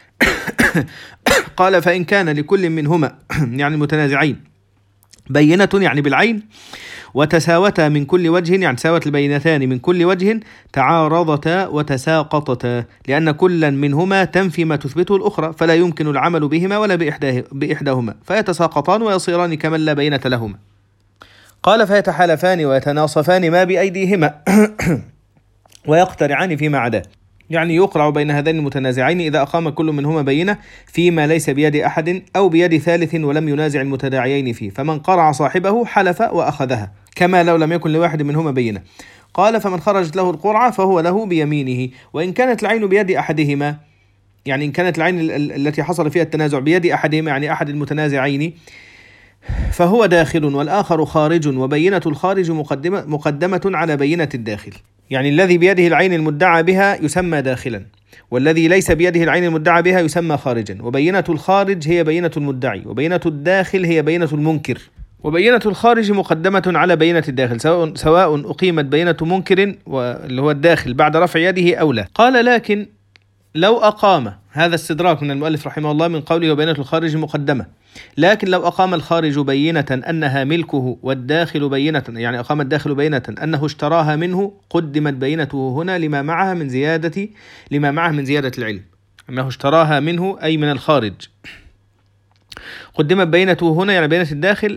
قال: فإن كان لكل منهما يعني المتنازعين بينة يعني بالعين وتساوتا من كل وجه، يعني تساوت البينتان من كل وجه، تعارضتا وتساقطتا، لأن كلا منهما تنفي ما تثبته الأخرى، فلا يمكن العمل بهما ولا بإحداهما، فيتساقطان ويصيران كمن لا بينة لهما. قال: فيتحالفان ويتناصفان ما بأيديهما ويقترعان فيما عداه، يعني يقرع بين هذين المتنازعين إذا أقام كل منهما بينة فيما ليس بيد أحد أو بيد ثالث ولم ينازع المتداعيين فيه، فمن قرع صاحبه حلف وأخذها كما لو لم يكن لواحد منهما بينة. قال فمن خرجت له القرعة فهو له بيمينه، وإن كانت العين بيد أحدهما، يعني إن كانت العين التي حصل فيها التنازع بيد أحدهما يعني أحد المتنازعين فهو داخل والآخر خارج، وبينة الخارج مقدمة, مقدمة على بينة الداخل. يعني الذي بيده العين المدعى بها يسمى داخلا، والذي ليس بيده العين المدعى بها يسمى خارجا، وبينة الخارج هي بينة المدعي، وبينة الداخل هي بينة المنكر، وبينة الخارج مقدمة على بينة الداخل سواء, سواء أقيمت بينة منكر واللي هو الداخل بعد رفع يده أو لا. قال لكن لو أقام، هذا استدراك من المؤلف رحمه الله من قوله وبينة الخارج مقدمة، لكن لو أقام الخارج بينة أنها ملكه والداخل بينة، يعني أقام الداخل بينة أنه اشتراها منه، قدمت بينته هنا لما معها من زيادة لما معه من زيادة العلم، أنه اشتراها منه أي من الخارج، قدمت بينته هنا يعني بينة الداخل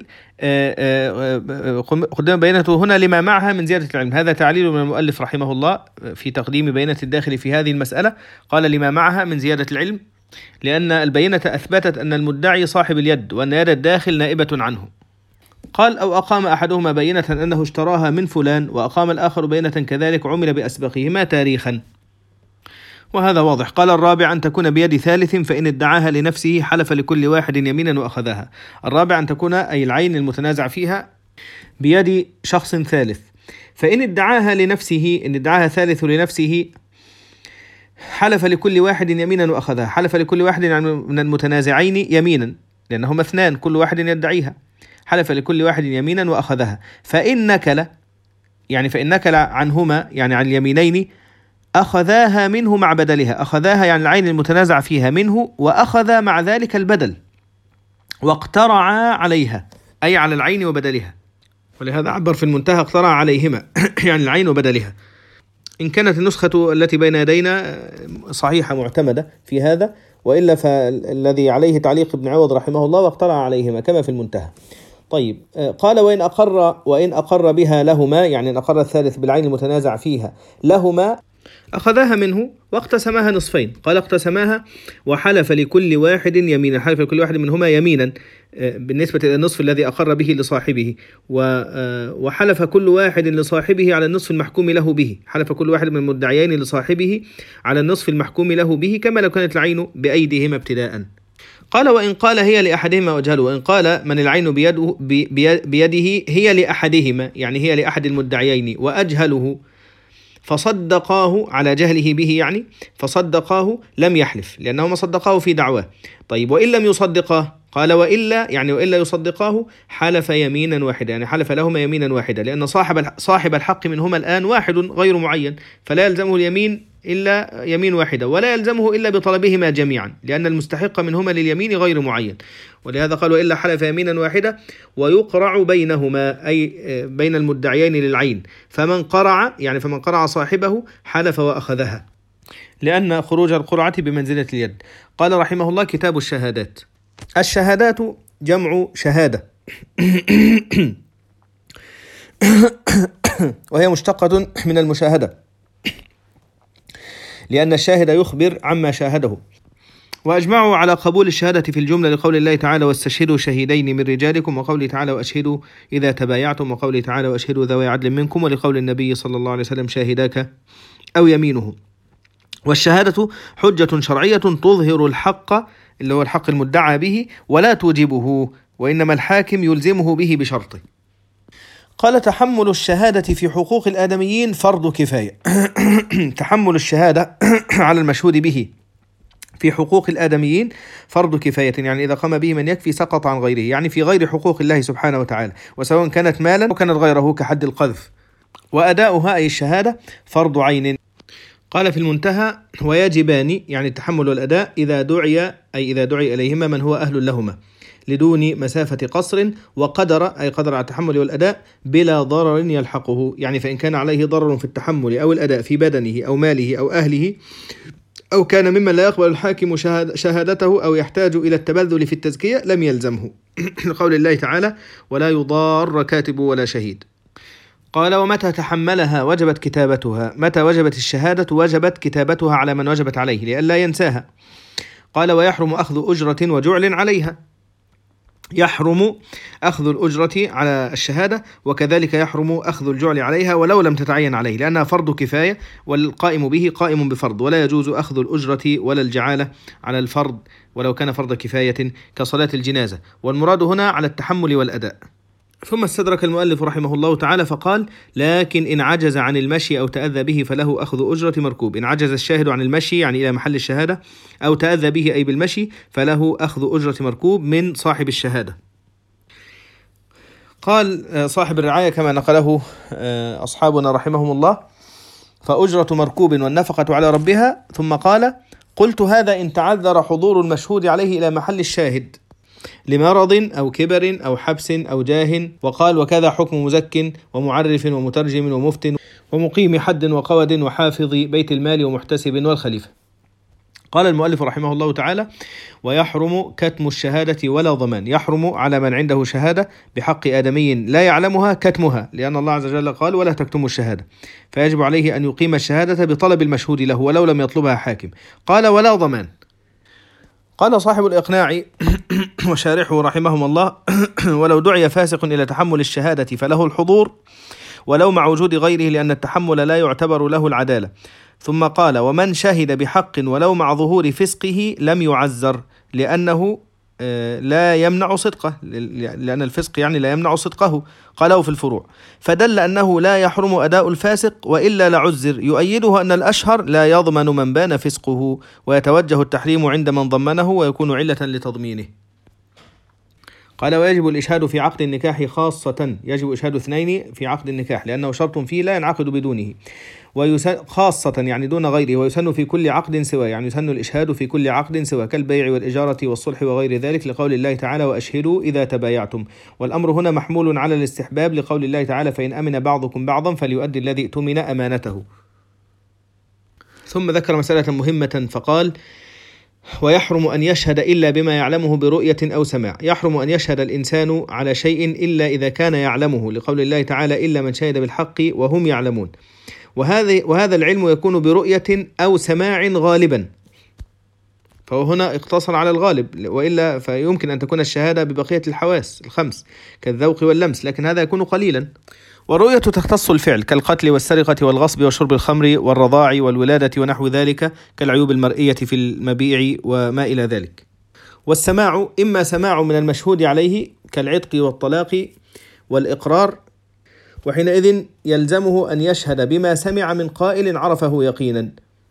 قدمت بينته هنا لما معها من زيادة العلم. هذا تعليل من المؤلف رحمه الله في تقديم بينة الداخل في هذه المسألة، قال لما معها من زيادة العلم، لأن البينة أثبتت أن المدعي صاحب اليد وأن يد الداخل نائبة عنه. قال أو أقام أحدهما بينة أنه اشتراها من فلان وأقام الآخر بينة كذلك عمل بأسبقهما تاريخا، وهذا واضح. قال الرابع أن تكون بيد ثالث فإن ادعاها لنفسه حلف لكل واحد يمينا وأخذها. الرابع أن تكون أي العين المتنازع فيها بيد شخص ثالث، فإن ادعاها لنفسه، إن ادعاها ثالث لنفسه حلف لكل واحد يمينا وأخذها، حلف لكل واحد من المتنازعين يمينا لأنهما اثنان كل واحد يدعيها، حلف لكل واحد يمينا وأخذها، فإن نكل يعني فإن نكل عنهما يعني عن اليمينين أخذاها منه مع بدلها، أخذاها يعني العين المتنازع فيها منه وأخذ مع ذلك البدل واقترعا عليها أي على العين وبدلها، ولهذا عبر في المنتهى اقترع عليهما يعني العين وبدلها. إن كانت النسخة التي بين يدينا صحيحة معتمدة في هذا، وإلا فالذي عليه تعليق ابن عوض رحمه الله واقترع عليهما كما في المنتهى. طيب قال وإن أقر وإن أقر بها لهما، يعني إن أقر الثالث بالعين المتنازع فيها لهما أخذاها منه واقتسماها نصفين. قال اقتسماها وحلف لكل واحد يمينا، حلف لكل واحد منهما يمينا بالنسبة إلى النصف الذي أقر به لصاحبه، وحلف كل واحد لصاحبه على النصف المحكوم له به، حلف كل واحد من المدعيين لصاحبه على النصف المحكوم له به كما لو كانت العين بأيديهما ابتداء. قال وإن قال هي لأحدهما وأجهله، وإن قال من العين بيده, بيده هي لأحدهما يعني هي لأحد المدعيين وأجهله فصدقاه على جهله به يعني فصدقاه لم يحلف لأنهما صدقاه في دعواه. طيب وإن لم يصدقاه، قال وإلا يعني وإلا يصدقاه حلف يمينا واحدة، يعني حلف لهما يمينا واحدة، لأن صاحب صاحب الحق منهما الآن واحد غير معين، فلا يلزمه اليمين إلا يمين واحدة، ولا يلزمه إلا بطلبهما جميعا، لأن المستحق منهما لليمين غير معين. ولهذا قال وإلا حلف يمينا واحدة ويقرع بينهما أي بين المدعيين للعين، فمن قرع يعني فمن قرع صاحبه حلف وأخذها، لأن خروج القرعة بمنزلة اليد. قال رحمه الله كتاب الشهادات. الشهادات جمع شهادة وهي مشتقة من المشاهدة، لأن الشاهد يخبر عما شاهده. وأجمعوا على قبول الشهادة في الجملة لقول الله تعالى واستشهدوا شهيدين من رجالكم، وقوله تعالى وأشهدوا إذا تبايعتم، وقوله تعالى وأشهدوا ذوي عدل منكم، ولقول النبي صلى الله عليه وسلم شاهداك أو يمينه. والشهادة حجة شرعية تظهر الحق اللي هو الحق المدعى به ولا توجبه، وإنما الحاكم يلزمه به بشرطه. قال تحمل الشهادة في حقوق الآدميين فرض كفاية. تحمل الشهادة على المشهود به في حقوق الآدميين فرض كفاية، يعني إذا قام به من يكفي سقط عن غيره، يعني في غير حقوق الله سبحانه وتعالى، وسواء كانت مالا أو كانت غيره كحد القذف. وأداؤها أي الشهادة فرض عين. قال في المنتهى ويجبان يعني التحمل والأداء إذا دعي أي إذا دعي إليهما من هو أهل لهما لدون مسافة قصر، وقدر أي قدر على التحمل والأداء بلا ضرر يلحقه، يعني فإن كان عليه ضرر في التحمل أو الأداء في بدنه أو ماله أو أهله، أو كان ممن لا يقبل الحاكم شهادته أو يحتاج إلى التبذل في التزكية لم يلزمه. لقول الله تعالى ولا يضار كاتب ولا شهيد. قال ومتى تحملها وجبت كتابتها؟ متى وجبت الشهادة؟ وجبت كتابتها على من وجبت عليه لئلا ينساها. قال ويحرم أخذ أجرة وجعل عليها، يحرم أخذ الأجرة على الشهادة، وكذلك يحرم أخذ الجعل عليها ولو لم تتعين عليه، لأنها فرض كفاية والقائم به قائم بفرض، ولا يجوز أخذ الأجرة ولا الجعالة على الفرض ولو كان فرض كفاية كصلاة الجنازة، والمراد هنا على التحمل والأداء. ثم استدرك المؤلف رحمه الله تعالى فقال: لكن إن عجز عن المشي أو تأذى به فله أخذ أجرة مركوب. إن عجز الشاهد عن المشي يعني إلى محل الشهادة، أو تأذى به أي بالمشي، فله أخذ أجرة مركوب من صاحب الشهادة. قال صاحب الرعاية كما نقله أصحابنا رحمهم الله: فأجرة مركوب والنفقة على ربها. ثم قال: قلت هذا إن تعذر حضور المشهود عليه إلى محل الشاهد لمرض أو كبر أو حبس أو جاه. وقال: وكذا حكم مزك ومعرف ومترجم ومفت ومقيم حد وقود وحافظ بيت المال ومحتسب والخليفة. قال المؤلف رحمه الله تعالى: ويحرم كتم الشهادة ولا ضمان. يحرم على من عنده شهادة بحق آدمي لا يعلمها كتمها، لأن الله عز وجل قال: ولا تكتموا الشهادة، فيجب عليه أن يقيم الشهادة بطلب المشهود له ولو لم يطلبها حاكم. قال: ولا ضمان. قال صاحب الإقناع وشارحه رحمهم الله: ولو دعي فاسق إلى تحمل الشهادة فله الحضور ولو مع وجود غيره، لأن التحمل لا يعتبر له العدالة. ثم قال: ومن شهد بحق ولو مع ظهور فسقه لم يعزر، لأنه لا يمنع صدقه، لأن الفسق يعني لا يمنع صدقه. قاله في الفروع، فدل أنه لا يحرم أداء الفاسق وإلا لعزر. يؤيده أن الأشهر لا يضمن من بان فسقه، ويتوجه التحريم عند من ضمنه ويكون علة لتضمينه. قال: ويجب الإشهاد في عقد النكاح خاصة. يجب إشهاد اثنين في عقد النكاح لأنه شرط فيه لا ينعقد بدونه، ويسن خاصة يعني دون غيره. ويسن في كل عقد سوى، يعني يسن الإشهاد في كل عقد سوى كالبيع والإجارة والصلح وغير ذلك، لقول الله تعالى: وأشهدوا إذا تبايعتم. والأمر هنا محمول على الاستحباب لقول الله تعالى: فإن أمن بعضكم بعضا فليؤدي الذي اؤتمن أمانته. ثم ذكر مسألة مهمة فقال: ويحرم أن يشهد إلا بما يعلمه برؤية أو سماع. يحرم أن يشهد الإنسان على شيء إلا إذا كان يعلمه، لقول الله تعالى: إلا من شهد بالحق وهم يعلمون. وهذا وهذا العلم يكون برؤية أو سماع غالبا، فهو هنا اقتصر على الغالب، وإلا فيمكن أن تكون الشهادة ببقية الحواس الخمس كالذوق واللمس، لكن هذا يكون قليلا. والرؤية تختص الفعل كالقتل والسرقة والغصب وشرب الخمر والرضاع والولادة ونحو ذلك كالعيوب المرئية في المبيع وما إلى ذلك. والسماع إما سماع من المشهود عليه كالعتق والطلاق والإقرار، وحينئذ يلزمه أن يشهد بما سمع من قائل عرفه يقينا.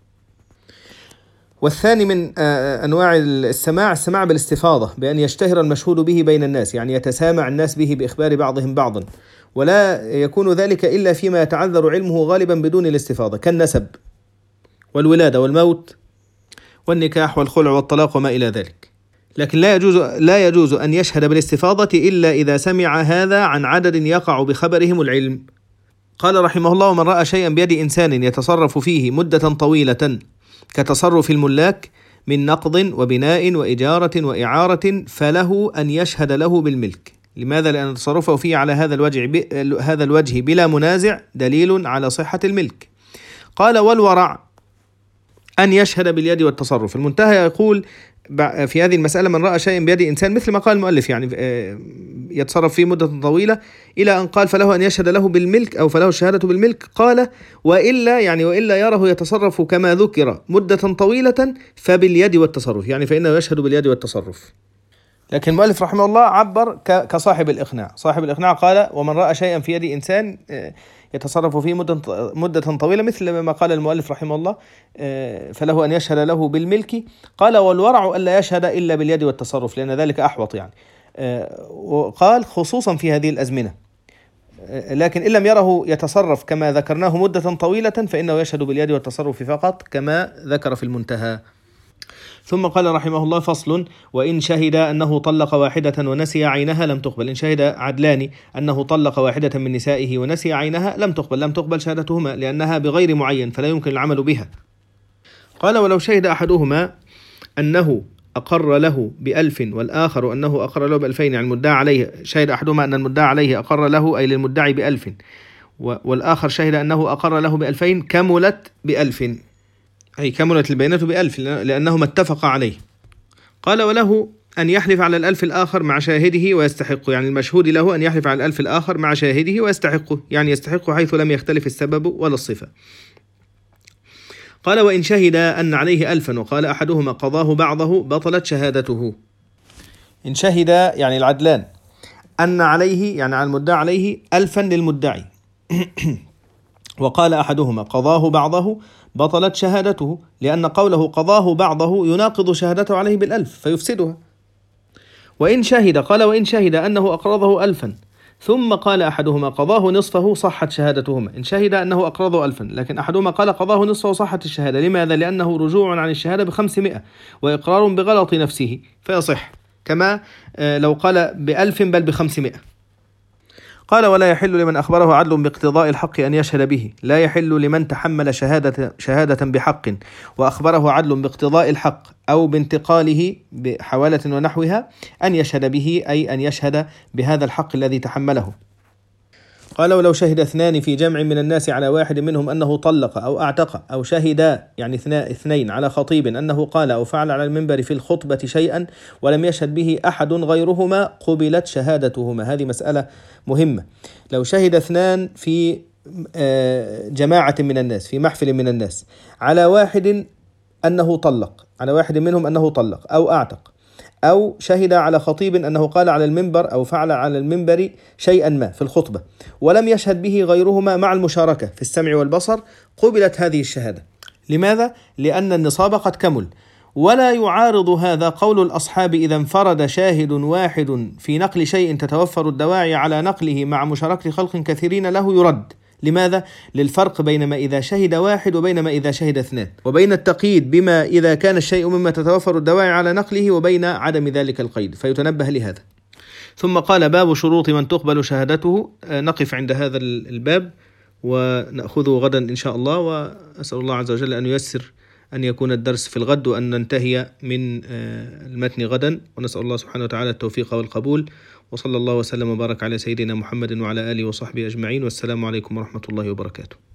والثاني من أنواع السماع السماع بالاستفاضة، بأن يشتهر المشهود به بين الناس، يعني يتسامع الناس به بإخبار بعضهم بعضا، ولا يكون ذلك إلا فيما يتعذر علمه غالبا بدون الاستفاضة كالنسب والولادة والموت والنكاح والخلع والطلاق وما إلى ذلك. لكن لا يجوز لا يجوز أن يشهد بالاستفاضة إلا إذا سمع هذا عن عدد يقع بخبرهم العلم. قال رحمه الله: ومن رأى شيئا بيد إنسان يتصرف فيه مدة طويلة كتصرف الملاك من نقض وبناء وإجارة وإعارة فله أن يشهد له بالملك. لماذا؟ لأن تصرفه فيه على هذا الوجه هذا الوجه بلا منازع دليل على صحة الملك. قال: والورع أن يشهد باليد والتصرف. المنتهى يقول في هذه المسألة: من رأى شيئا بيد إنسان، مثل ما قال المؤلف يعني يتصرف فيه مدة طويلة، إلى أن قال: فله أن يشهد له بالملك أو فله الشهادة بالملك. قال: وإلا يعني وإلا يره يتصرف كما ذكر مدة طويلة فباليد والتصرف، يعني فإنه يشهد باليد والتصرف. لكن المؤلف رحمه الله عبر كصاحب الإقناع. صاحب الإقناع قال: ومن رأى شيئا في يد إنسان يتصرف فيه مدة مدة طويلة، مثل ما قال المؤلف رحمه الله: فله أن يشهد له بالملك. قال: والورع ألا يشهد إلا باليد والتصرف، لأن ذلك أحوط يعني. وقال: خصوصا في هذه الأزمنة، لكن إن لم يره يتصرف كما ذكرناه مدة طويلة فإنه يشهد باليد والتصرف فقط كما ذكر في المنتهى. ثم قال رحمه الله: فصل: وإن شهد أنه طلق واحدة ونسي عينها لم تقبل. إن شهد عدلان أنه طلق واحدة من نسائه ونسي عينها لم تقبل لم تقبل شهادتهما، لأنها بغير معين فلا يمكن العمل بها. قال: ولو شهد أحدهما أنه أقر له بألف والآخر أنه أقر له بألفين، يعني المدعى عليه، شهد أحدهما أن المدعى عليه أقر له أي للمدعي بألف، والآخر شهد أنه أقر له بألفين كملت بألف، أي كملت البينة بألف لأنهما اتفقا عليه. قال وله أن يحلف على الألف الآخر مع شاهده ويستحقه، يعني المشهود له أن يحلف على الألف الآخر مع شاهده ويستحقه، يعني يستحقه حيث لم يختلف السبب ولا الصفة. قال وإن شهد أن عليه ألفا وقال أحدهما قضاه بعضه بطلت شهادته. إن شهد يعني العدلان أن عليه يعني على المدعى عليه ألفا للمدعي وقال أحدهما قضاه بعضه بطلت شهادته، لأن قوله قضاه بعضه يناقض شهادته عليه بالألف فيفسدها. وإن شهد قال وإن شهد أنه أقرضه ألفا ثم قال أحدهما قضاه نصفه صحت شهادتهما. إن شهد أنه أقرضه ألفا لكن أحدهما قال قضاه نصفه صحت الشهادة. لماذا؟ لأنه رجوع عن الشهادة بخمسمائة وإقرار بغلط نفسه فيصح، كما لو قال بألف بل بخمسمائة. قال ولا يحل لمن أخبره عدل باقتضاء الحق أن يشهد به. لا يحل لمن تحمل شهادة, شهادة بحق وأخبره عدل باقتضاء الحق أو بانتقاله بحوالة ونحوها أن يشهد به، أي أن يشهد بهذا الحق الذي تحمله. قال ولو شهد اثنان في جمع من الناس على واحد منهم أنه طلق أو اعتق، أو شهدا يعني اثنين على خطيب أنه قال أو فعل على المنبر في الخطبة شيئا ولم يشهد به أحد غيرهما قبلت شهادتهما. هذه مسألة مهمة. لو شهد اثنان في جماعة من الناس في محفل من الناس على واحد أنه طلق، على واحد منهم أنه طلق أو اعتق، أو شهد على خطيب أنه قال على المنبر أو فعل على المنبر شيئا ما في الخطبة ولم يشهد به غيرهما مع المشاركة في السمع والبصر، قبلت هذه الشهادة. لماذا؟ لأن النصاب قد كمل. ولا يعارض هذا قول الأصحاب إذا انفرد شاهد واحد في نقل شيء تتوفر الدواعي على نقله مع مشاركة خلق كثيرين له يرد. لماذا؟ للفرق بين ما إذا شهد واحد وبين ما إذا شهد اثنان، وبين التقييد بما إذا كان الشيء مما تتوفر الدواعي على نقله وبين عدم ذلك القيد، فيتنبه لهذا. ثم قال باب شروط من تقبل شهادته. نقف عند هذا الباب ونأخذه غدا إن شاء الله، وأسأل الله عز وجل أن ييسر أن يكون الدرس في الغد وأن ننتهي من المتن غدا، ونسأل الله سبحانه وتعالى التوفيق والقبول. وصلى الله وسلم وبارك على سيدنا محمد وعلى آله وصحبه أجمعين، والسلام عليكم ورحمة الله وبركاته.